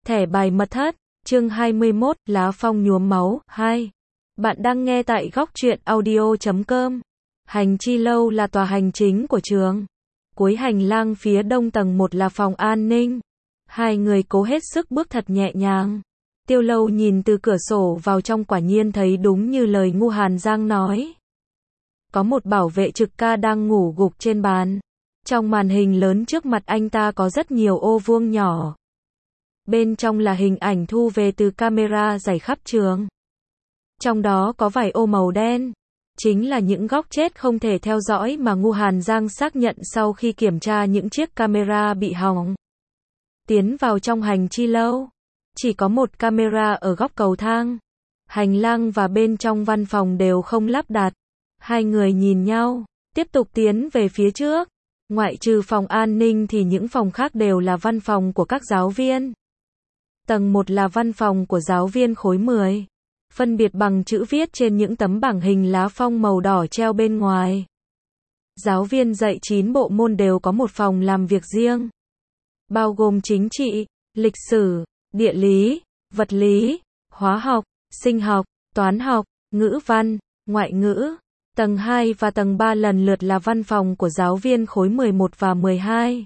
Thẻ bài mật thất, chương 21, lá phong nhuốm máu, 2. Bạn đang nghe tại góc truyện audio.com. Hành chi lâu là tòa hành chính của trường. Cuối hành lang phía đông tầng 1 là phòng an ninh. Hai người cố hết sức bước thật nhẹ nhàng. Tiêu Lâu nhìn từ cửa sổ vào trong quả nhiên thấy đúng như lời Ngu Hàn Giang nói. Có một bảo vệ trực ca đang ngủ gục trên bàn. Trong màn hình lớn trước mặt anh ta có rất nhiều ô vuông nhỏ. Bên trong là hình ảnh thu về từ camera rải khắp trường. Trong đó có vài ô màu đen. Chính là những góc chết không thể theo dõi mà Ngu Hàn Giang xác nhận sau khi kiểm tra những chiếc camera bị hỏng. Tiến vào trong hành chi lâu. Chỉ có một camera ở góc cầu thang. Hành lang và bên trong văn phòng đều không lắp đặt. Hai người nhìn nhau, tiếp tục tiến về phía trước. Ngoại trừ phòng an ninh thì những phòng khác đều là văn phòng của các giáo viên. Tầng 1 là văn phòng của giáo viên khối 10. Phân biệt bằng chữ viết trên những tấm bảng hình lá phong màu đỏ treo bên ngoài. Giáo viên dạy 9 bộ môn đều có một phòng làm việc riêng. Bao gồm chính trị, lịch sử, địa lý, vật lý, hóa học, sinh học, toán học, ngữ văn, ngoại ngữ. Tầng 2 và tầng 3 lần lượt là văn phòng của giáo viên khối 11 và 12.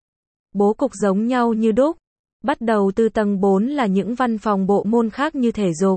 Bố cục giống nhau như đúc. Bắt đầu từ tầng 4 là những văn phòng bộ môn khác như thể dục,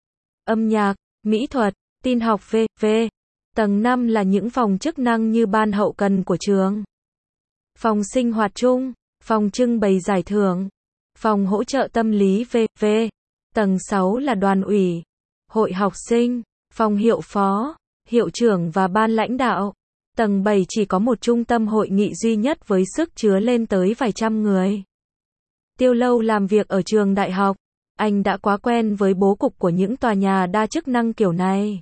âm nhạc, mỹ thuật, tin học v.v. Tầng 5 là những phòng chức năng như ban hậu cần của trường, phòng sinh hoạt chung, phòng trưng bày giải thưởng, phòng hỗ trợ tâm lý v.v. Tầng 6 là đoàn ủy, hội học sinh, phòng hiệu phó, hiệu trưởng và ban lãnh đạo. Tầng 7 chỉ có một trung tâm hội nghị duy nhất với sức chứa lên tới vài trăm người. Tiêu Lâu làm việc ở trường đại học. Anh đã quá quen với bố cục của những tòa nhà đa chức năng kiểu này.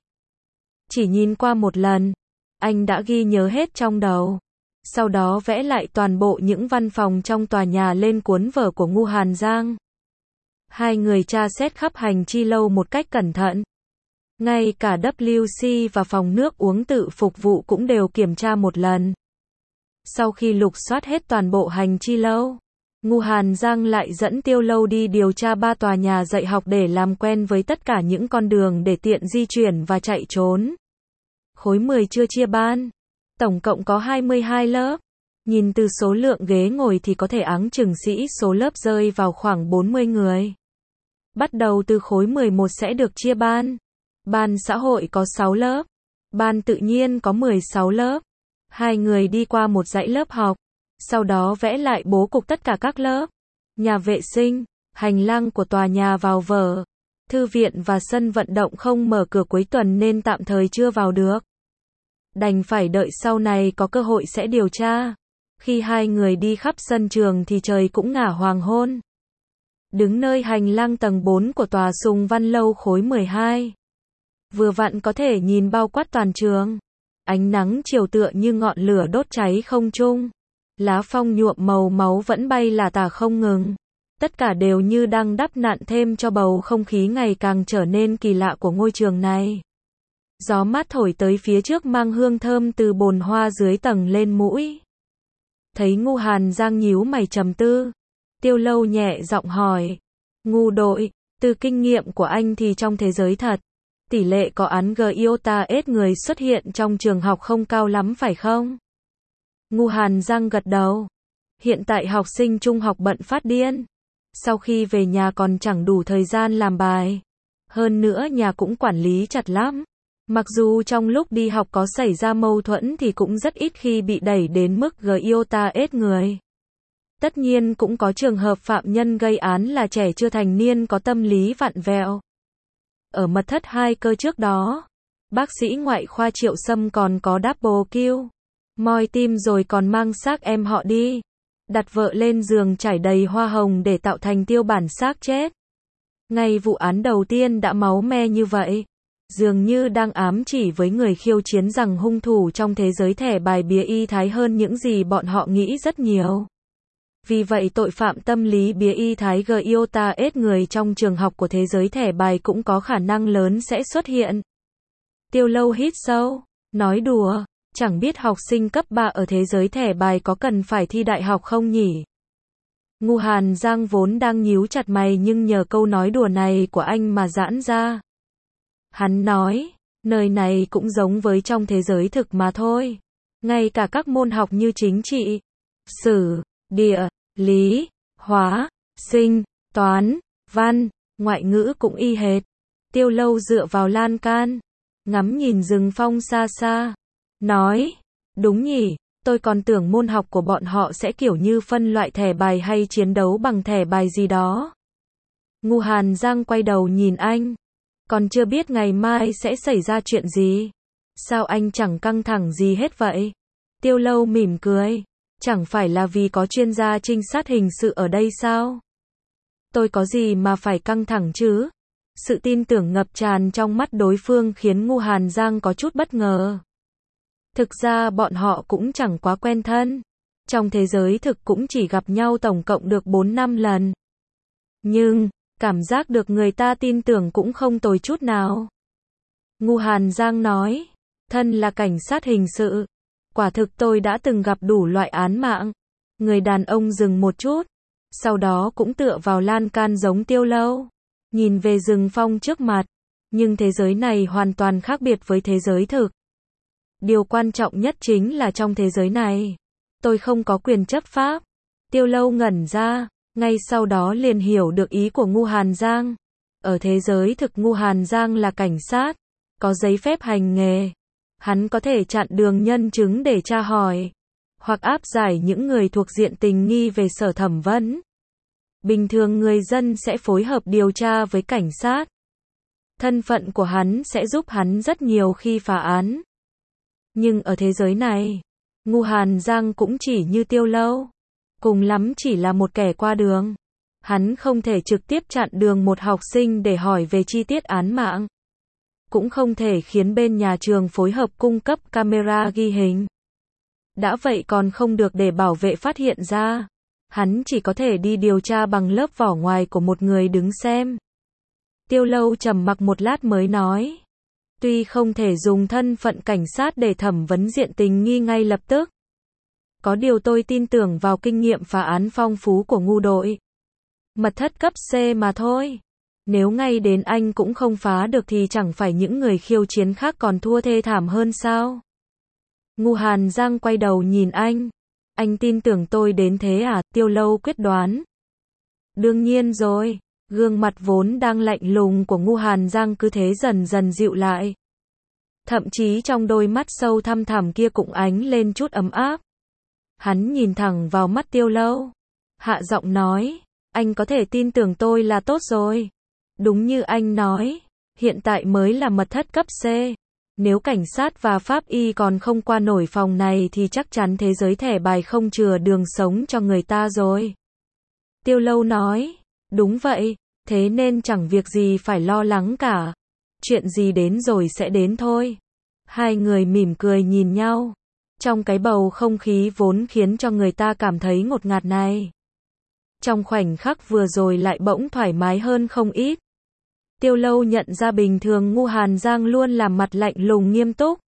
Chỉ nhìn qua một lần, anh đã ghi nhớ hết trong đầu. Sau đó vẽ lại toàn bộ những văn phòng trong tòa nhà lên cuốn vở của Ngu Hàn Giang. Hai người tra xét khắp hành chi lâu một cách cẩn thận. Ngay cả WC và phòng nước uống tự phục vụ cũng đều kiểm tra một lần. Sau khi lục soát hết toàn bộ hành chi lâu, Ngu Hàn Giang lại dẫn Tiêu Lâu đi điều tra 3 tòa nhà dạy học để làm quen với tất cả những con đường để tiện di chuyển và chạy trốn. Khối 10 chưa chia ban. Tổng cộng có 22 lớp. Nhìn từ số lượng ghế ngồi thì có thể áng chừng sĩ số lớp rơi vào khoảng 40 người. Bắt đầu từ khối 11 sẽ được chia ban. Ban xã hội có 6 lớp. Ban tự nhiên có 16 lớp. Hai người đi qua một dãy lớp học. Sau đó vẽ lại bố cục tất cả các lớp. Nhà vệ sinh, hành lang của tòa nhà vào vở. Thư viện và sân vận động không mở cửa cuối tuần nên tạm thời chưa vào được. Đành phải đợi sau này có cơ hội sẽ điều tra. Khi hai người đi khắp sân trường thì trời cũng ngả hoàng hôn. Đứng nơi hành lang tầng 4 của tòa Sùng Văn Lâu khối 12. Vừa vặn có thể nhìn bao quát toàn trường. Ánh nắng chiều tựa như ngọn lửa đốt cháy không trung. Lá phong nhuộm màu máu vẫn bay lả tả không ngừng. Tất cả đều như đang đắp nặn thêm cho bầu không khí ngày càng trở nên kỳ lạ của ngôi trường này. Gió mát thổi tới phía trước mang hương thơm từ bồn hoa dưới tầng lên mũi. Thấy Ngu Hàn Giang nhíu mày trầm tư. Tiêu Lâu nhẹ giọng hỏi. Ngu đội, từ kinh nghiệm của anh thì trong thế giới thật, tỷ lệ có án iota S người xuất hiện trong trường học không cao lắm phải không? Ngu Hàn Giang gật đầu. Hiện tại học sinh trung học bận phát điên. Sau khi về nhà còn chẳng đủ thời gian làm bài. Hơn nữa nhà cũng quản lý chặt lắm. Mặc dù trong lúc đi học có xảy ra mâu thuẫn thì cũng rất ít khi bị đẩy đến mức iota S người. Tất nhiên cũng có trường hợp phạm nhân gây án là trẻ chưa thành niên có tâm lý vặn vẹo. Ở mật thất 2 cơ trước đó, bác sĩ ngoại khoa Triệu Sâm còn có double kill. Moi tim rồi còn mang xác em họ đi. Đặt vợ lên giường trải đầy hoa hồng để tạo thành tiêu bản xác chết. Ngay vụ án đầu tiên đã máu me như vậy. Dường như đang ám chỉ với người khiêu chiến rằng hung thủ trong thế giới thẻ bài bìa y thái hơn những gì bọn họ nghĩ rất nhiều. Vì vậy tội phạm tâm lý bìa y thái iota S người trong trường học của thế giới thẻ bài cũng có khả năng lớn sẽ xuất hiện. Tiêu Lâu hít sâu, nói đùa. Chẳng biết học sinh cấp 3 ở thế giới thẻ bài có cần phải thi đại học không nhỉ? Ngu Hàn Giang vốn đang nhíu chặt mày nhưng nhờ câu nói đùa này của anh mà giãn ra. Hắn nói, nơi này cũng giống với trong thế giới thực mà thôi. Ngay cả các môn học như chính trị, sử, địa, lý, hóa, sinh, toán, văn, ngoại ngữ cũng y hệt. Tiêu Lâu dựa vào lan can, ngắm nhìn rừng phong xa xa, nói, đúng nhỉ, tôi còn tưởng môn học của bọn họ sẽ kiểu như phân loại thẻ bài hay chiến đấu bằng thẻ bài gì đó. Ngu Hàn Giang quay đầu nhìn anh, còn chưa biết ngày mai sẽ xảy ra chuyện gì. Sao anh chẳng căng thẳng gì hết vậy? Tiêu Lâu mỉm cười, chẳng phải là vì có chuyên gia trinh sát hình sự ở đây sao? Tôi có gì mà phải căng thẳng chứ? Sự tin tưởng ngập tràn trong mắt đối phương khiến Ngu Hàn Giang có chút bất ngờ. Thực ra bọn họ cũng chẳng quá quen thân. Trong thế giới thực cũng chỉ gặp nhau tổng cộng được 4-5 lần. Nhưng, cảm giác được người ta tin tưởng cũng không tồi chút nào. Ngu Hàn Giang nói, thân là cảnh sát hình sự. Quả thực tôi đã từng gặp đủ loại án mạng. Người đàn ông dừng một chút. Sau đó cũng tựa vào lan can giống Tiêu Lâu. Nhìn về rừng phong trước mặt. Nhưng thế giới này hoàn toàn khác biệt với thế giới thực. Điều quan trọng nhất chính là trong thế giới này, tôi không có quyền chấp pháp. Tiêu Lâu ngẩn ra, ngay sau đó liền hiểu được ý của Ngu Hàn Giang. Ở thế giới thực Ngu Hàn Giang là cảnh sát, có giấy phép hành nghề. Hắn có thể chặn đường nhân chứng để tra hỏi, hoặc áp giải những người thuộc diện tình nghi về sở thẩm vấn. Bình thường người dân sẽ phối hợp điều tra với cảnh sát. Thân phận của hắn sẽ giúp hắn rất nhiều khi phá án. Nhưng ở thế giới này, Ngu Hàn Giang cũng chỉ như Tiêu Lâu. Cùng lắm chỉ là một kẻ qua đường. Hắn không thể trực tiếp chặn đường một học sinh để hỏi về chi tiết án mạng. Cũng không thể khiến bên nhà trường phối hợp cung cấp camera ghi hình. Đã vậy còn không được để bảo vệ phát hiện ra. Hắn chỉ có thể đi điều tra bằng lớp vỏ ngoài của một người đứng xem. Tiêu Lâu trầm mặc một lát mới nói. Tuy không thể dùng thân phận cảnh sát để thẩm vấn diện tình nghi ngay lập tức. Có điều tôi tin tưởng vào kinh nghiệm phá án phong phú của Ngu đội. Mật thất cấp C mà thôi. Nếu ngay đến anh cũng không phá được thì chẳng phải những người khiêu chiến khác còn thua thê thảm hơn sao? Ngu Hàn Giang quay đầu nhìn anh. Anh tin tưởng tôi đến thế à? Tiêu Lâu quyết đoán. Đương nhiên rồi. Gương mặt vốn đang lạnh lùng của Ngu Hàn Giang cứ thế dần dần dịu lại. Thậm chí trong đôi mắt sâu thăm thẳm kia cũng ánh lên chút ấm áp. Hắn nhìn thẳng vào mắt Tiêu Lâu. Hạ giọng nói, anh có thể tin tưởng tôi là tốt rồi. Đúng như anh nói, hiện tại mới là mật thất cấp C. Nếu cảnh sát và pháp y còn không qua nổi phòng này thì chắc chắn thế giới thẻ bài không chừa đường sống cho người ta rồi. Tiêu Lâu nói, đúng vậy, thế nên chẳng việc gì phải lo lắng cả. Chuyện gì đến rồi sẽ đến thôi. Hai người mỉm cười nhìn nhau. Trong cái bầu không khí vốn khiến cho người ta cảm thấy ngột ngạt này. Trong khoảnh khắc vừa rồi lại bỗng thoải mái hơn không ít. Tiêu Lâu nhận ra bình thường Ngu Hàn Giang luôn làm mặt lạnh lùng nghiêm túc.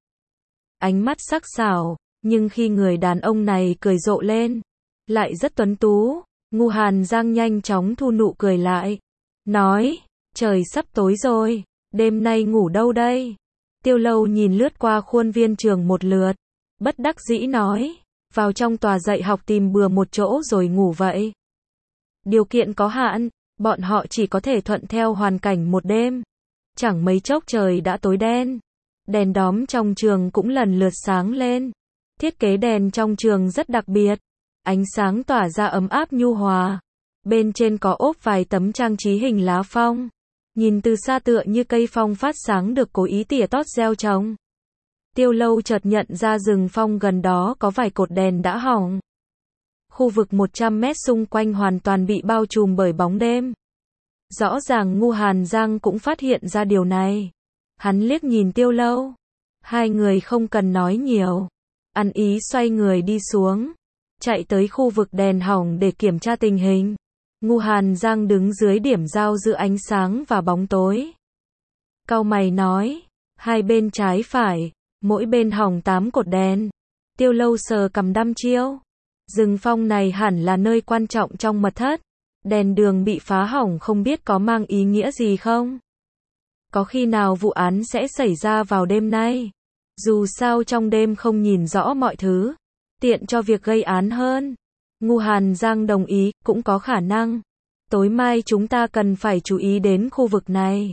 Ánh mắt sắc sảo, nhưng khi người đàn ông này cười rộ lên, lại rất tuấn tú. Ngu Hàn Giang nhanh chóng thu nụ cười lại. Nói, trời sắp tối rồi, đêm nay ngủ đâu đây? Tiêu Lâu nhìn lướt qua khuôn viên trường một lượt. Bất đắc dĩ nói, vào trong tòa dạy học tìm bừa một chỗ rồi ngủ vậy. Điều kiện có hạn, bọn họ chỉ có thể thuận theo hoàn cảnh một đêm. Chẳng mấy chốc trời đã tối đen. Đèn đóm trong trường cũng lần lượt sáng lên. Thiết kế đèn trong trường rất đặc biệt. Ánh sáng tỏa ra ấm áp nhu hòa. Bên trên có ốp vài tấm trang trí hình lá phong. Nhìn từ xa tựa như cây phong phát sáng được cố ý tỉa tót gieo trồng. Tiêu Lâu chợt nhận ra rừng phong gần đó có vài cột đèn đã hỏng. Khu vực 100 mét xung quanh hoàn toàn bị bao trùm bởi bóng đêm. Rõ ràng Ngu Hàn Giang cũng phát hiện ra điều này. Hắn liếc nhìn Tiêu Lâu. Hai người không cần nói nhiều. Ăn ý xoay người đi xuống. Chạy tới khu vực đèn hỏng để kiểm tra tình hình. Ngu Hàn Giang đứng dưới điểm giao giữa ánh sáng và bóng tối. Cau mày nói, hai bên trái phải, mỗi bên hỏng 8 cột đèn. Tiêu Lâu sờ cằm đăm chiêu. Rừng phong này hẳn là nơi quan trọng trong mật thất. Đèn đường bị phá hỏng không biết có mang ý nghĩa gì không? Có khi nào vụ án sẽ xảy ra vào đêm nay? Dù sao trong đêm không nhìn rõ mọi thứ, tiện cho việc gây án hơn. Ngu Hàn Giang đồng ý, cũng có khả năng. Tối mai chúng ta cần phải chú ý đến khu vực này.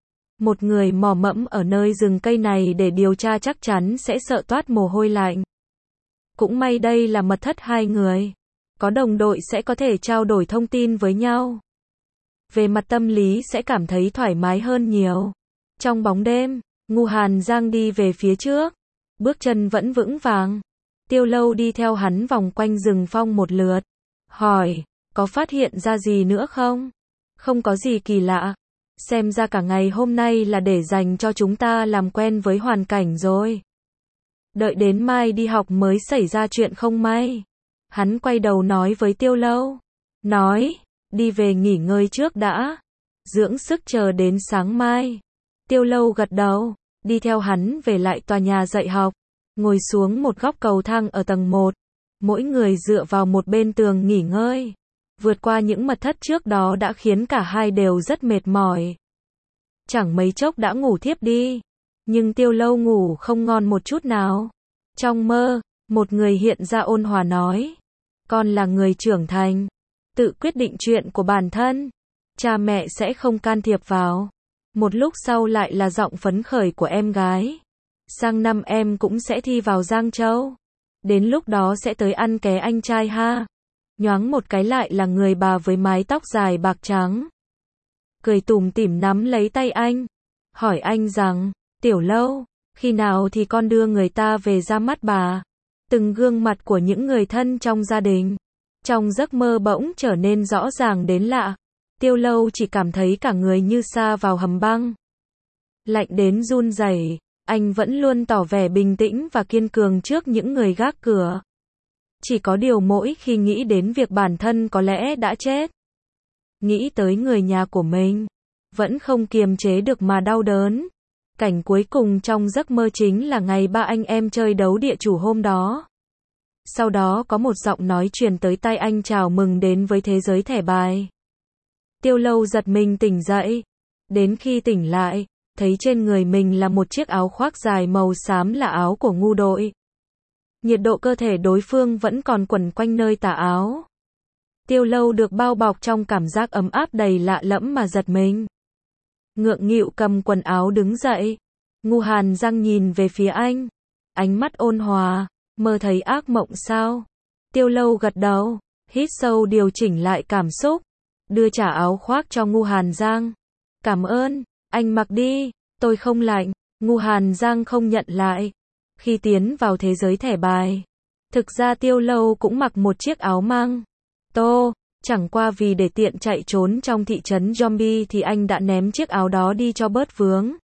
Một người mò mẫm ở nơi rừng cây này để điều tra chắc chắn sẽ sợ toát mồ hôi lạnh. Cũng may đây là mật thất hai người. Có đồng đội sẽ có thể trao đổi thông tin với nhau. Về mặt tâm lý sẽ cảm thấy thoải mái hơn nhiều. Trong bóng đêm, Ngu Hàn Giang đi về phía trước. Bước chân vẫn vững vàng. Tiêu Lâu đi theo hắn vòng quanh rừng phong một lượt. Hỏi, có phát hiện ra gì nữa không? Không có gì kỳ lạ. Xem ra cả ngày hôm nay là để dành cho chúng ta làm quen với hoàn cảnh rồi. Đợi đến mai đi học mới xảy ra chuyện không may. Hắn quay đầu nói với Tiêu Lâu. Nói, đi về nghỉ ngơi trước đã. Dưỡng sức chờ đến sáng mai. Tiêu Lâu gật đầu, đi theo hắn về lại tòa nhà dạy học. Ngồi xuống một góc cầu thang ở tầng 1. Mỗi người dựa vào một bên tường nghỉ ngơi. Vượt qua những mật thất trước đó đã khiến cả hai đều rất mệt mỏi. Chẳng mấy chốc đã ngủ thiếp đi. Nhưng Tiêu Lâu ngủ không ngon một chút nào. Trong mơ, một người hiện ra ôn hòa nói. Con là người trưởng thành. Tự quyết định chuyện của bản thân. Cha mẹ sẽ không can thiệp vào. Một lúc sau lại là giọng phấn khởi của em gái. Sang năm em cũng sẽ thi vào Giang Châu. Đến lúc đó sẽ tới ăn ké anh trai ha. Nhoáng một cái lại là người bà với mái tóc dài bạc trắng. Cười tủm tỉm nắm lấy tay anh. Hỏi anh rằng, Tiểu Lâu, khi nào thì con đưa người ta về ra mắt bà. Từng gương mặt của những người thân trong gia đình. Trong giấc mơ bỗng trở nên rõ ràng đến lạ. Tiêu Lâu chỉ cảm thấy cả người như sa vào hầm băng. Lạnh đến run rẩy. Anh vẫn luôn tỏ vẻ bình tĩnh và kiên cường trước những người gác cửa. Chỉ có điều mỗi khi nghĩ đến việc bản thân có lẽ đã chết. Nghĩ tới người nhà của mình. Vẫn không kiềm chế được mà đau đớn. Cảnh cuối cùng trong giấc mơ chính là ngày ba anh em chơi đấu địa chủ hôm đó. Sau đó có một giọng nói truyền tới tai anh chào mừng đến với thế giới thẻ bài. Tiêu Lâu giật mình tỉnh dậy. Đến khi tỉnh lại, thấy trên người mình là một chiếc áo khoác dài màu xám là áo của ngu đội. Nhiệt độ cơ thể đối phương vẫn còn quẩn quanh nơi tà áo. Tiêu Lâu được bao bọc trong cảm giác ấm áp đầy lạ lẫm mà giật mình. Ngượng nghịu cầm quần áo đứng dậy. Ngu Hàn Giang nhìn về phía anh. Ánh mắt ôn hòa. Mơ thấy ác mộng sao? Tiêu Lâu gật đầu. Hít sâu điều chỉnh lại cảm xúc. Đưa trả áo khoác cho Ngu Hàn Giang. Cảm ơn, anh mặc đi, tôi không lạnh. Ngu Hàn Giang không nhận lại. Khi tiến vào thế giới thẻ bài, thực ra Tiêu Lâu cũng mặc một chiếc áo măng tô, chẳng qua vì để tiện chạy trốn trong thị trấn zombie thì anh đã ném chiếc áo đó đi cho bớt vướng.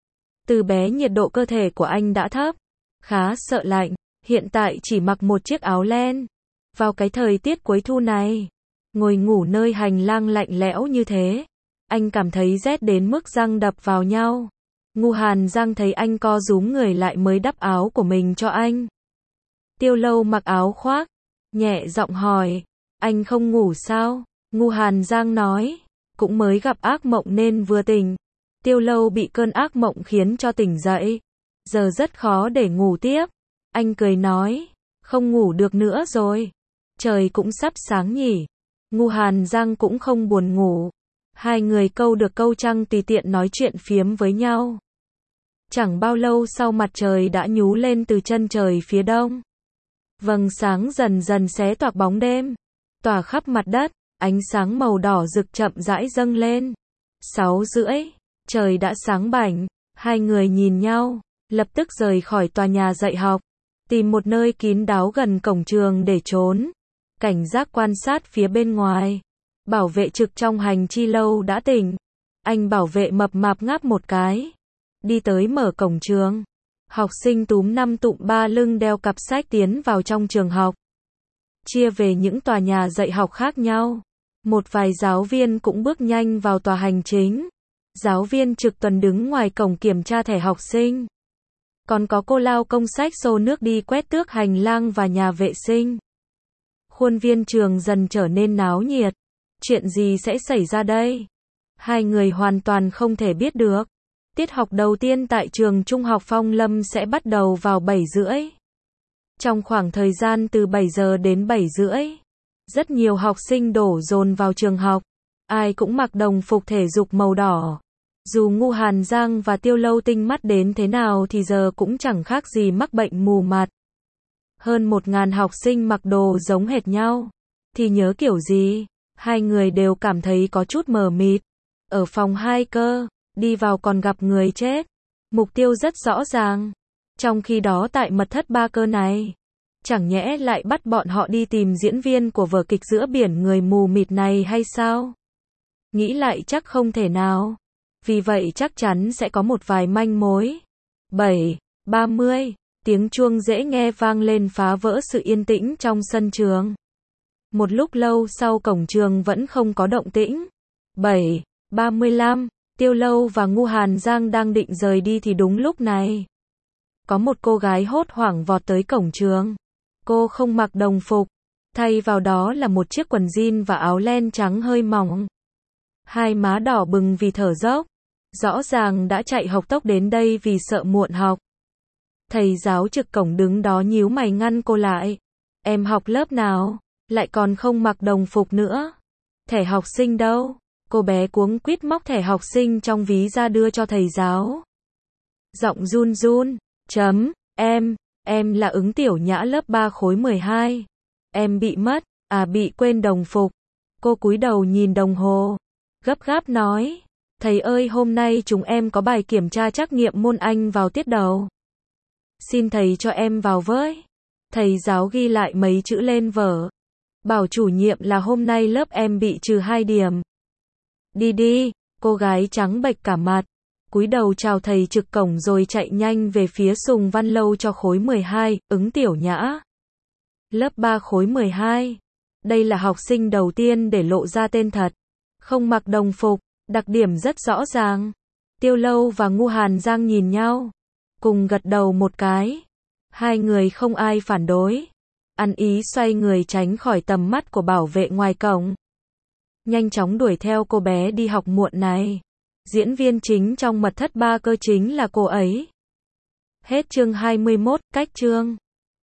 Từ bé nhiệt độ cơ thể của anh đã thấp, khá sợ lạnh, hiện tại chỉ mặc một chiếc áo len. Vào cái thời tiết cuối thu này, ngồi ngủ nơi hành lang lạnh lẽo như thế, anh cảm thấy rét đến mức răng đập vào nhau. Ngu Hàn Giang thấy anh co rúm người lại mới đắp áo của mình cho anh. Tiêu Lâu mặc áo khoác, nhẹ giọng hỏi, anh không ngủ sao? Ngu Hàn Giang nói, cũng mới gặp ác mộng nên vừa tỉnh. Tiêu Lâu bị cơn ác mộng khiến cho tỉnh dậy, giờ rất khó để ngủ tiếp. Anh cười nói, không ngủ được nữa rồi, trời cũng sắp sáng nhỉ. Ngu Hàn Giang cũng không buồn ngủ. Hai người câu được câu trăng tùy tiện nói chuyện phiếm với nhau. Chẳng bao lâu sau mặt trời đã nhú lên từ chân trời phía đông. Vầng sáng dần dần xé toạc bóng đêm, tỏa khắp mặt đất, ánh sáng màu đỏ rực chậm rãi dâng lên. 6:30, trời đã sáng bảnh, hai người nhìn nhau, lập tức rời khỏi tòa nhà dạy học, tìm một nơi kín đáo gần cổng trường để trốn. Cảnh giác quan sát phía bên ngoài. Bảo vệ trực trong hành chi lâu đã tỉnh. Anh bảo vệ mập mạp ngáp một cái. Đi tới mở cổng trường. Học sinh túm năm tụm ba lưng đeo cặp sách tiến vào trong trường học. Chia về những tòa nhà dạy học khác nhau. Một vài giáo viên cũng bước nhanh vào tòa hành chính. Giáo viên trực tuần đứng ngoài cổng kiểm tra thẻ học sinh. Còn có cô lao công xách xô nước đi quét tước hành lang và nhà vệ sinh. Khuôn viên trường dần trở nên náo nhiệt. Chuyện gì sẽ xảy ra đây? Hai người hoàn toàn không thể biết được. Tiết học đầu tiên tại trường Trung học Phong Lâm sẽ bắt đầu vào 7 rưỡi. Trong khoảng thời gian từ 7 giờ đến 7 rưỡi, rất nhiều học sinh đổ dồn vào trường học. Ai cũng mặc đồng phục thể dục màu đỏ. Dù Ngu Hàn Giang và Tiêu Lâu tinh mắt đến thế nào thì giờ cũng chẳng khác gì mắc bệnh mù mặt. Hơn 1.000 học sinh mặc đồ giống hệt nhau. Thì nhớ kiểu gì? Hai người đều cảm thấy có chút mờ mịt. Ở phòng 2 cơ, đi vào còn gặp người chết. Mục tiêu rất rõ ràng. Trong khi đó tại mật thất 3 cơ này, chẳng nhẽ lại bắt bọn họ đi tìm diễn viên của vở kịch Giữa biển người mù mịt này hay sao? Nghĩ lại chắc không thể nào. Vì vậy chắc chắn sẽ có một vài manh mối. 7:30, tiếng chuông dễ nghe vang lên phá vỡ sự yên tĩnh trong sân trường. Một lúc lâu sau cổng trường vẫn không có động tĩnh. 7:35, Tiêu Lâu và Ngu Hàn Giang đang định rời đi thì đúng lúc này, có một cô gái hốt hoảng vọt tới cổng trường. Cô không mặc đồng phục, thay vào đó là một chiếc quần jean và áo len trắng hơi mỏng. Hai má đỏ bừng vì thở dốc. Rõ ràng đã chạy học tốc đến đây vì sợ muộn học. Thầy giáo trực cổng đứng đó nhíu mày ngăn cô lại. Em học lớp nào? Lại còn không mặc đồng phục nữa. Thẻ học sinh đâu? Cô bé cuống quýt móc thẻ học sinh trong ví ra đưa cho thầy giáo. Giọng run run. Em là Ứng Tiểu Nhã lớp 3 khối 12. Em bị mất, bị quên đồng phục. Cô cúi đầu nhìn đồng hồ. Gấp gáp nói. Thầy ơi, hôm nay chúng em có bài kiểm tra trắc nghiệm môn Anh vào tiết đầu. Xin thầy cho em vào với. Thầy giáo ghi lại mấy chữ lên vở. Bảo chủ nhiệm là hôm nay lớp em bị trừ 2 điểm. Đi, cô gái trắng bệch cả mặt. Cúi đầu chào thầy trực cổng rồi chạy nhanh về phía Sùng Văn Lâu cho khối 12, Ứng Tiểu Nhã. Lớp 3 khối 12. Đây là học sinh đầu tiên để lộ ra tên thật. Không mặc đồng phục, đặc điểm rất rõ ràng. Tiêu Lâu và Ngu Hàn Giang nhìn nhau, cùng gật đầu một cái. Hai người không ai phản đối. Ăn ý xoay người tránh khỏi tầm mắt của bảo vệ ngoài cổng. Nhanh chóng đuổi theo cô bé đi học muộn này. Diễn viên chính trong mật thất 3 cơ chính là cô ấy. Hết chương 21, cách chương.